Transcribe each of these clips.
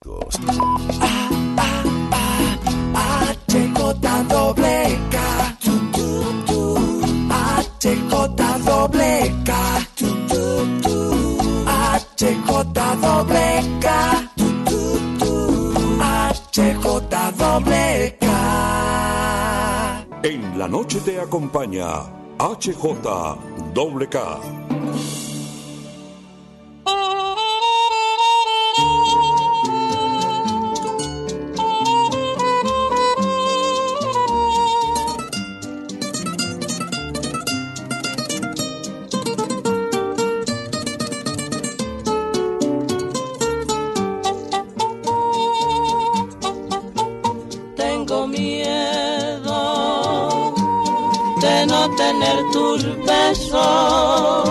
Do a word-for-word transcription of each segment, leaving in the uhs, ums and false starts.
H J doble K, tu, tu, tu. H J doble K, tu, tu, tu. H J doble K, tu, tu, tu. H J doble K. En la noche te acompaña H J doble K. Tener tus besos,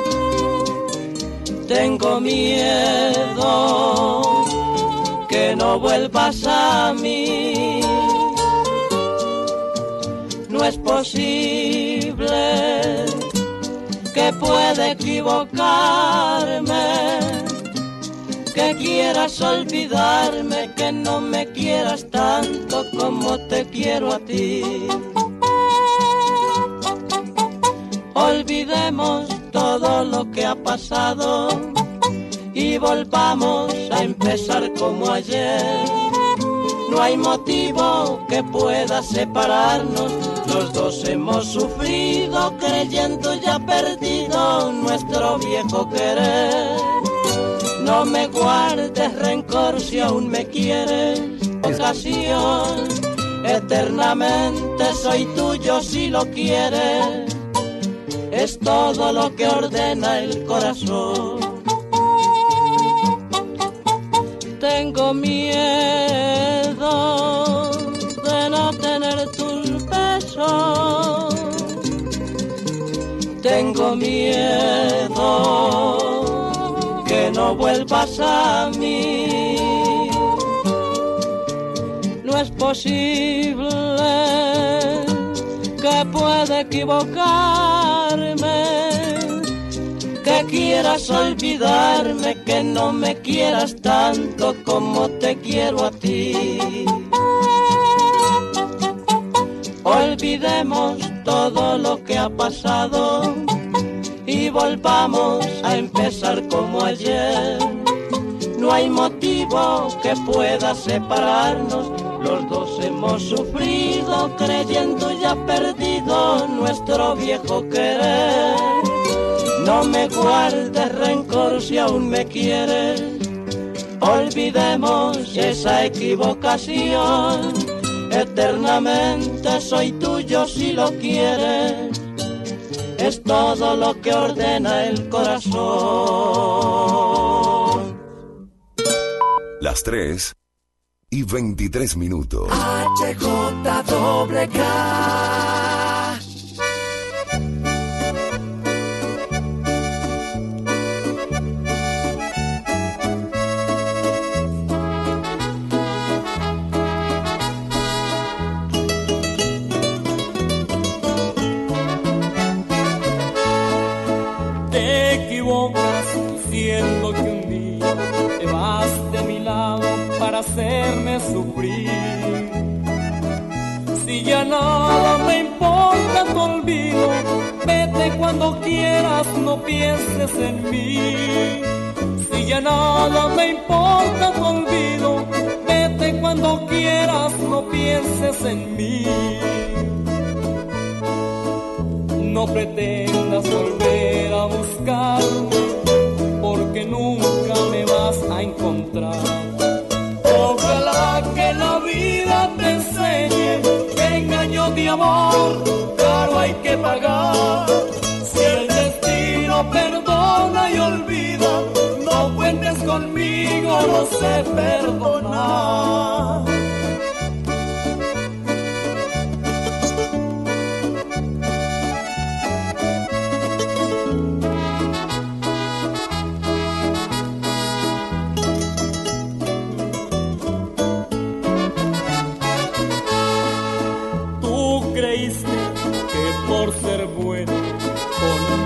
tengo miedo que no vuelvas a mí. No es posible que pueda equivocarme, que quieras olvidarme, que no me quieras tanto como te quiero a ti. Olvidemos todo lo que ha pasado y volvamos a empezar como ayer. No hay motivo que pueda separarnos, los dos hemos sufrido creyendo ya perdido nuestro viejo querer. No me guardes rencor si aún me quieres, ocasión, eternamente soy tuyo si lo quieres. Es todo lo que ordena el corazón. Tengo miedo de no tener tus besos. Tengo miedo que no vuelvas a mí. No es posible que pueda equivocarme, que quieras olvidarme, que no me quieras tanto como te quiero a ti. Olvidemos todo lo que ha pasado y volvamos a empezar como ayer. No hay motivo que pueda separarnos, los dos hemos sufrido creyendo ya perdido nuestro viejo querer. No me guardes rencor si aún me quieres, olvidemos esa equivocación. Eternamente soy tuyo si lo quieres, es todo lo que ordena el corazón. Las tres y veintitrés minutos. H J doble K. Te equivocas diciendo que un día te vas de mi lado para hacerme sufrir. Si ya nada me importa tu olvido, vete cuando quieras, no pienses en mí. Si ya nada me importa tu olvido, vete cuando quieras, no pienses en mí. No pretendas volver a buscarme, porque nunca me vas a encontrar. Ojalá que la vida te enseñe que engaño de amor caro hay que pagar. Si el destino perdona y olvida, no cuentes conmigo, no sé perdonar.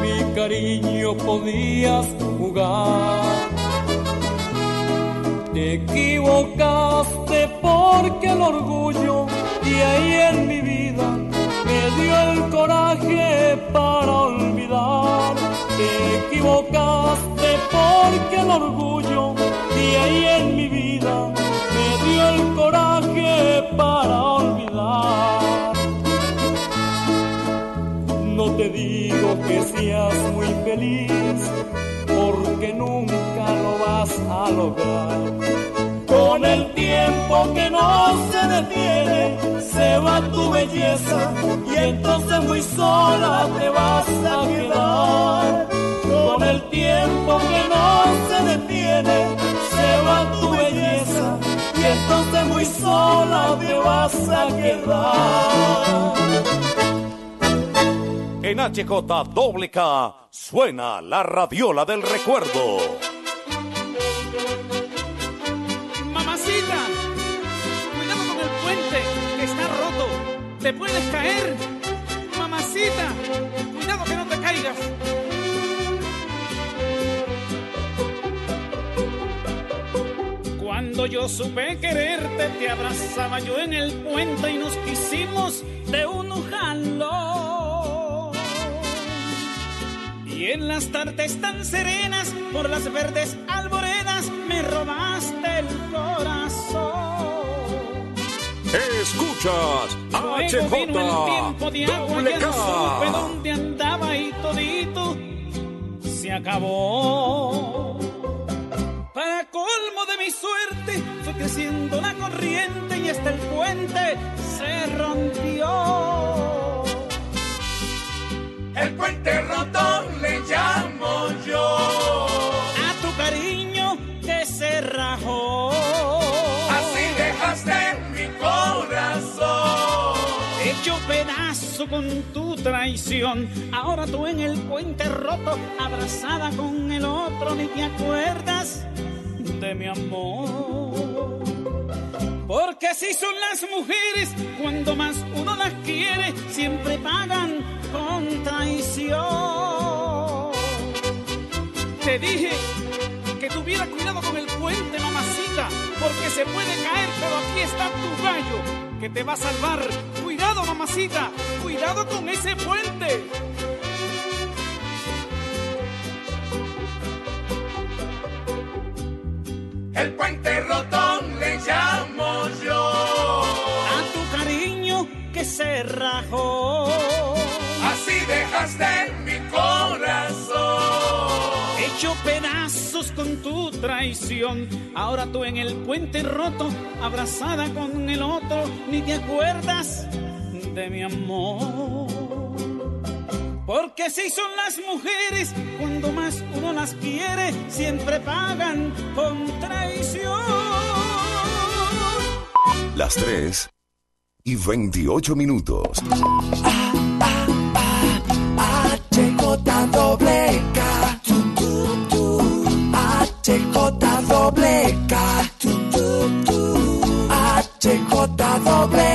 Cariño podías jugar, te equivocaste porque el orgullo de ahí en mi vida me dio el coraje para olvidar. Te equivocaste porque el orgullo de ahí en mi vida me dio el coraje para olvidar. No te digo que seas muy feliz, porque nunca lo vas a lograr. Con el tiempo que no se detiene, se va tu belleza y entonces muy sola te vas a quedar. Con el tiempo que no se detiene, se va tu belleza y entonces muy sola te vas a quedar. En H J K K suena la radiola del recuerdo. Mamacita, cuidado con el puente que está roto, te puedes caer. Mamacita, cuidado que no te caigas. Cuando yo supe quererte, te abrazaba yo en el puente y nos quisimos de un jalón. Y en las tardes tan serenas, por las verdes alboredas, me robaste el corazón. Escuchas H J Vino el tiempo de agua, K ya no supe dónde andaba y todito se acabó. Para colmo de mi suerte, fue creciendo la corriente y hasta el puente se rompió. El puente roto le llamo yo A tu cariño que se rajó. Así dejaste mi corazón Hecho pedazo con tu traición. Ahora tú en el puente roto, abrazada con el otro, ni te acuerdas de mi amor. Porque así son las mujeres, cuando más uno las quiere, siempre pagan con traición. Te dije que tuviera cuidado con el puente, mamacita, porque se puede caer, pero aquí está tu gallo que te va a salvar. Cuidado, mamacita, cuidado con ese puente. El puente roto le llamo yo A tu cariño que se rajó. Así dejaste mi corazón Hecho pedazos con tu traición. Ahora tú en el puente roto, abrazada con el otro, ni te acuerdas de mi amor. Porque así son las mujeres, cuando más uno las quiere, siempre pagan con traición. Las tres y veintiocho minutos. H J doble K, tu, tu, tu. H J doble K, tu, tu, tu. H J doble